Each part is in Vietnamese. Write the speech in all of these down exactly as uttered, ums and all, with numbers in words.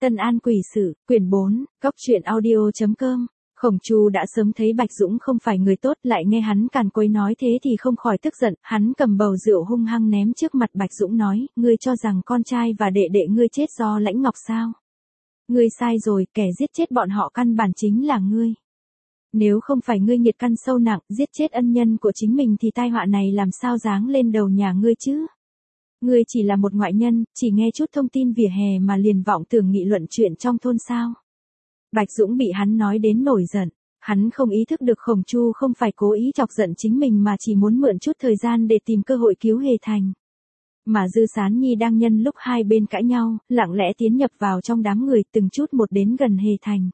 Tân An Quỷ Sự, quyển bốn, góc truyện audio chấm com. Khổng Chu đã sớm thấy Bạch Dũng không phải người tốt, lại nghe hắn càn quấy nói thế thì không khỏi tức giận, hắn cầm bầu rượu hung hăng ném trước mặt Bạch Dũng nói, ngươi cho rằng con trai và đệ đệ ngươi chết do Lãnh Ngọc sao? Ngươi sai rồi, kẻ giết chết bọn họ căn bản chính là ngươi. Nếu không phải ngươi nhiệt căn sâu nặng, giết chết ân nhân của chính mình thì tai họa này làm sao giáng lên đầu nhà ngươi chứ? Ngươi chỉ là một ngoại nhân, chỉ nghe chút thông tin vỉa hè mà liền vọng tưởng nghị luận chuyện trong thôn sao. Bạch Dũng bị hắn nói đến nổi giận, hắn không ý thức được Khổng Chu không phải cố ý chọc giận chính mình mà chỉ muốn mượn chút thời gian để tìm cơ hội cứu Hề Thành. Mà Dư Sán Nhi đang nhân lúc hai bên cãi nhau, lặng lẽ tiến nhập vào trong đám người từng chút một đến gần Hề Thành.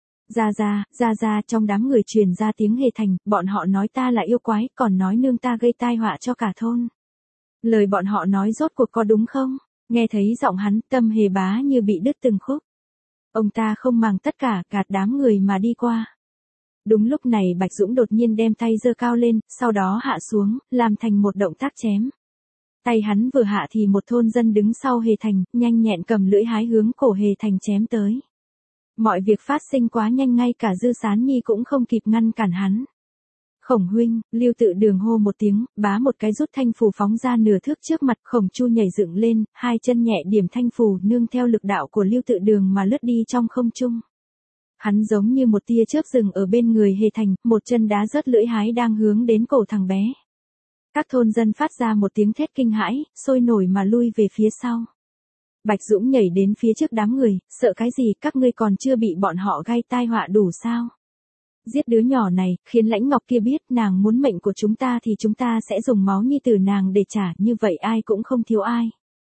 Ra ra, ra ra, trong đám người truyền ra tiếng Hề Thành, bọn họ nói ta là yêu quái, còn nói nương ta gây tai họa cho cả thôn. Lời bọn họ nói rốt cuộc có đúng không? Nghe thấy giọng hắn, tâm Hề Bá như bị đứt từng khúc. Ông ta không màng tất cả, gạt đám người mà đi qua. Đúng lúc này Bạch Dũng đột nhiên đem tay giơ cao lên, sau đó hạ xuống, làm thành một động tác chém. Tay hắn vừa hạ thì một thôn dân đứng sau Hề Thành, nhanh nhẹn cầm lưỡi hái hướng cổ Hề Thành chém tới. Mọi việc phát sinh quá nhanh, ngay cả Dư Sán Nhi cũng không kịp ngăn cản hắn. Khổng huynh, Lưu Tự Đường hô một tiếng, bá một cái rút thanh phù phóng ra nửa thước trước mặt. Khổng Chu nhảy dựng lên, hai chân nhẹ điểm thanh phù nương theo lực đạo của Lưu Tự Đường mà lướt đi trong không trung. Hắn giống như một tia chớp dừng ở bên người Hề Thành, một chân đá rớt lưỡi hái đang hướng đến cổ thằng bé. Các thôn dân phát ra một tiếng thét kinh hãi, sôi nổi mà lui về phía sau. Bạch Dũng nhảy đến phía trước đám người, sợ cái gì, các ngươi còn chưa bị bọn họ gây tai họa đủ sao? Giết đứa nhỏ này, khiến Lãnh Ngọc kia biết nàng muốn mệnh của chúng ta thì chúng ta sẽ dùng máu nhi tử nàng để trả, như vậy ai cũng không thiếu ai.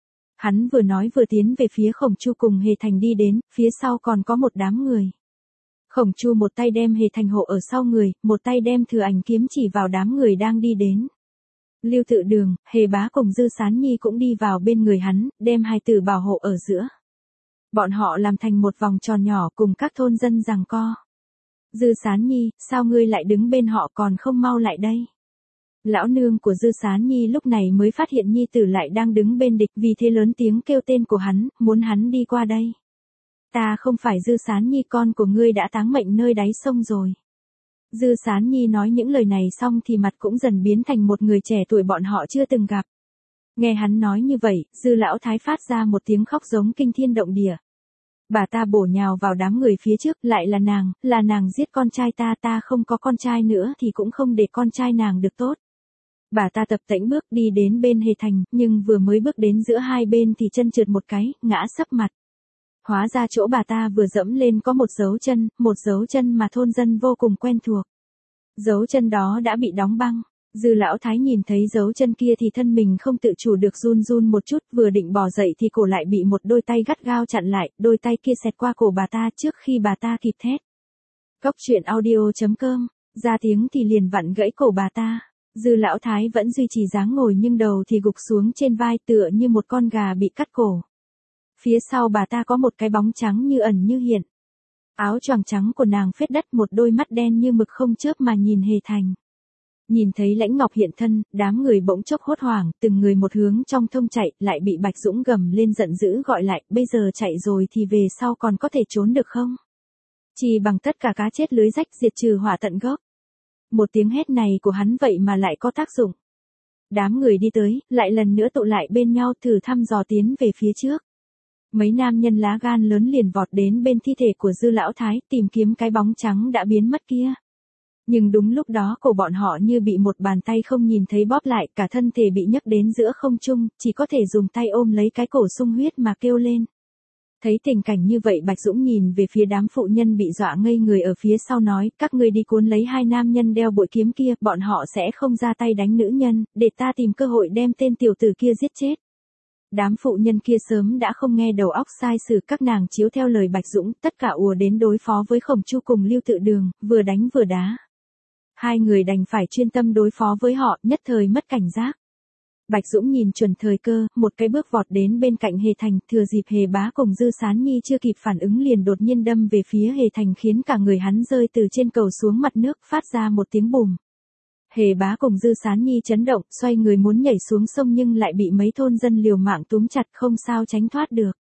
Hắn vừa nói vừa tiến về phía Khổng Chu cùng Hề Thành đi đến, phía sau còn có một đám người. Khổng Chu một tay đem Hề Thành hộ ở sau người, một tay đem Thừa Ảnh kiếm chỉ vào đám người đang đi đến. Lưu Tự Đường, Hề Bá cùng Dư Sán Nhi cũng đi vào bên người hắn, đem hai tử bảo hộ ở giữa. Bọn họ làm thành một vòng tròn nhỏ cùng các thôn dân giằng co. Dư Sán Nhi, sao ngươi lại đứng bên họ còn không mau lại đây? Lão nương của Dư Sán Nhi lúc này mới phát hiện nhi tử lại đang đứng bên địch, vì thế lớn tiếng kêu tên của hắn, muốn hắn đi qua đây. Ta không phải Dư Sán Nhi, con của ngươi đã táng mệnh nơi đáy sông rồi. Dư Sán Nhi nói những lời này xong thì mặt cũng dần biến thành một người trẻ tuổi bọn họ chưa từng gặp. Nghe hắn nói như vậy, Dư Lão Thái phát ra một tiếng khóc giống kinh thiên động địa. Bà ta bổ nhào vào đám người phía trước, lại là nàng, là nàng giết con trai ta, ta không có con trai nữa thì cũng không để con trai nàng được tốt. Bà ta tập tễnh bước đi đến bên Hề Thành, nhưng vừa mới bước đến giữa hai bên thì chân trượt một cái, ngã sấp mặt. Hóa ra chỗ bà ta vừa dẫm lên có một dấu chân, một dấu chân mà thôn dân vô cùng quen thuộc. Dấu chân đó đã bị đóng băng. Dư Lão Thái nhìn thấy dấu chân kia thì thân mình không tự chủ được run run một chút, vừa định bò dậy thì cổ lại bị một đôi tay gắt gao chặn lại, đôi tay kia xẹt qua cổ bà ta trước khi bà ta kịp thét. Góc truyện audio chấm com, ra tiếng thì liền vặn gãy cổ bà ta. Dư Lão Thái vẫn duy trì dáng ngồi nhưng đầu thì gục xuống trên vai tựa như một con gà bị cắt cổ. Phía sau bà ta có một cái bóng trắng như ẩn như hiện. Áo choàng trắng của nàng phết đất, một đôi mắt đen như mực không chớp mà nhìn Hề Thành. Nhìn thấy Lãnh Ngọc hiện thân, đám người bỗng chốc hốt hoảng, từng người một hướng trong thông chạy, lại bị Bạch Dũng gầm lên giận dữ gọi lại, bây giờ chạy rồi thì về sau còn có thể trốn được không? Chỉ bằng tất cả cá chết lưới rách, diệt trừ hỏa tận gốc. Một tiếng hét này của hắn vậy mà lại có tác dụng. Đám người đi tới, lại lần nữa tụ lại bên nhau thử thăm dò tiến về phía trước. Mấy nam nhân lá gan lớn liền vọt đến bên thi thể của Dư Lão Thái, tìm kiếm cái bóng trắng đã biến mất kia. Nhưng đúng lúc đó cổ bọn họ như bị một bàn tay không nhìn thấy bóp lại, cả thân thể bị nhấc đến giữa không trung, chỉ có thể dùng tay ôm lấy cái cổ sung huyết mà kêu lên. Thấy tình cảnh như vậy Bạch Dũng nhìn về phía đám phụ nhân bị dọa ngây người ở phía sau nói, các ngươi đi cuốn lấy hai nam nhân đeo bội kiếm kia, bọn họ sẽ không ra tay đánh nữ nhân, để ta tìm cơ hội đem tên tiểu tử kia giết chết. Đám phụ nhân kia sớm đã không nghe đầu óc sai sử, các nàng chiếu theo lời Bạch Dũng, tất cả ùa đến đối phó với Khổng Chu cùng Lưu Tự Đường, vừa đánh vừa đá. Hai người đành phải chuyên tâm đối phó với họ, nhất thời mất cảnh giác. Bạch Dũng nhìn chuẩn thời cơ, một cái bước vọt đến bên cạnh Hề Thành, thừa dịp Hề Bá cùng Dư Sán Nhi chưa kịp phản ứng liền đột nhiên đâm về phía Hề Thành, khiến cả người hắn rơi từ trên cầu xuống mặt nước, phát ra một tiếng bùm. Hề Bá cùng Dư Sán Nhi chấn động, xoay người muốn nhảy xuống sông nhưng lại bị mấy thôn dân liều mạng túm chặt, không sao tránh thoát được.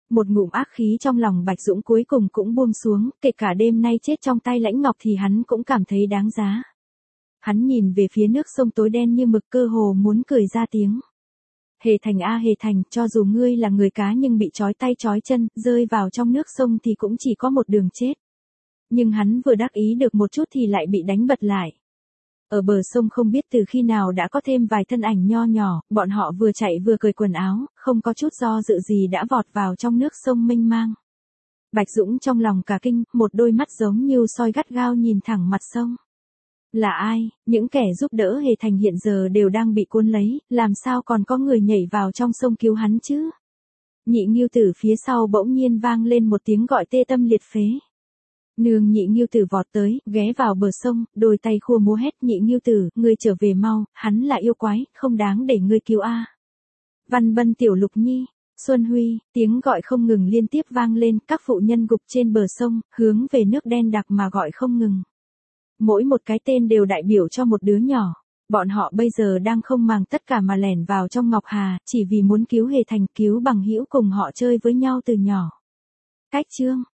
Một ngụm ác khí trong lòng Bạch Dũng cuối cùng cũng buông xuống, kể cả đêm nay chết trong tay Lãnh Ngọc thì hắn cũng cảm thấy đáng giá. Hắn nhìn về phía nước sông tối đen như mực, cơ hồ muốn cười ra tiếng. Hề Thành a Hề Thành, cho dù ngươi là người cá nhưng bị trói tay trói chân, rơi vào trong nước sông thì cũng chỉ có một đường chết. Nhưng hắn vừa đắc ý được một chút thì lại bị đánh bật lại. Ở bờ sông không biết từ khi nào đã có thêm vài thân ảnh nho nhỏ, bọn họ vừa chạy vừa cởi quần áo, không có chút do dự gì đã vọt vào trong nước sông mênh mang. Bạch Dũng trong lòng cả kinh, một đôi mắt giống như soi gắt gao nhìn thẳng mặt sông. Là ai? Những kẻ giúp đỡ Hề Thành hiện giờ đều đang bị cuốn lấy, làm sao còn có người nhảy vào trong sông cứu hắn chứ? Nhị Ngưu Tử phía sau bỗng nhiên vang lên một tiếng gọi tê tâm liệt phế. Nương. Nhị Ngưu Tử vọt tới, ghé vào bờ sông, đôi tay khua múa hét: Nhị Ngưu Tử, ngươi trở về mau, hắn là yêu quái, không đáng để ngươi cứu a. Văn Bân, Tiểu Lục Nhi, Xuân Huy, tiếng gọi không ngừng liên tiếp vang lên, các phụ nhân gục trên bờ sông, hướng về nước đen đặc mà gọi không ngừng. Mỗi một cái tên đều đại biểu cho một đứa nhỏ. Bọn họ bây giờ đang không màng tất cả mà lẻn vào trong Ngọc Hà, chỉ vì muốn cứu Hề Thành, cứu bằng hữu cùng họ chơi với nhau từ nhỏ. Cách chương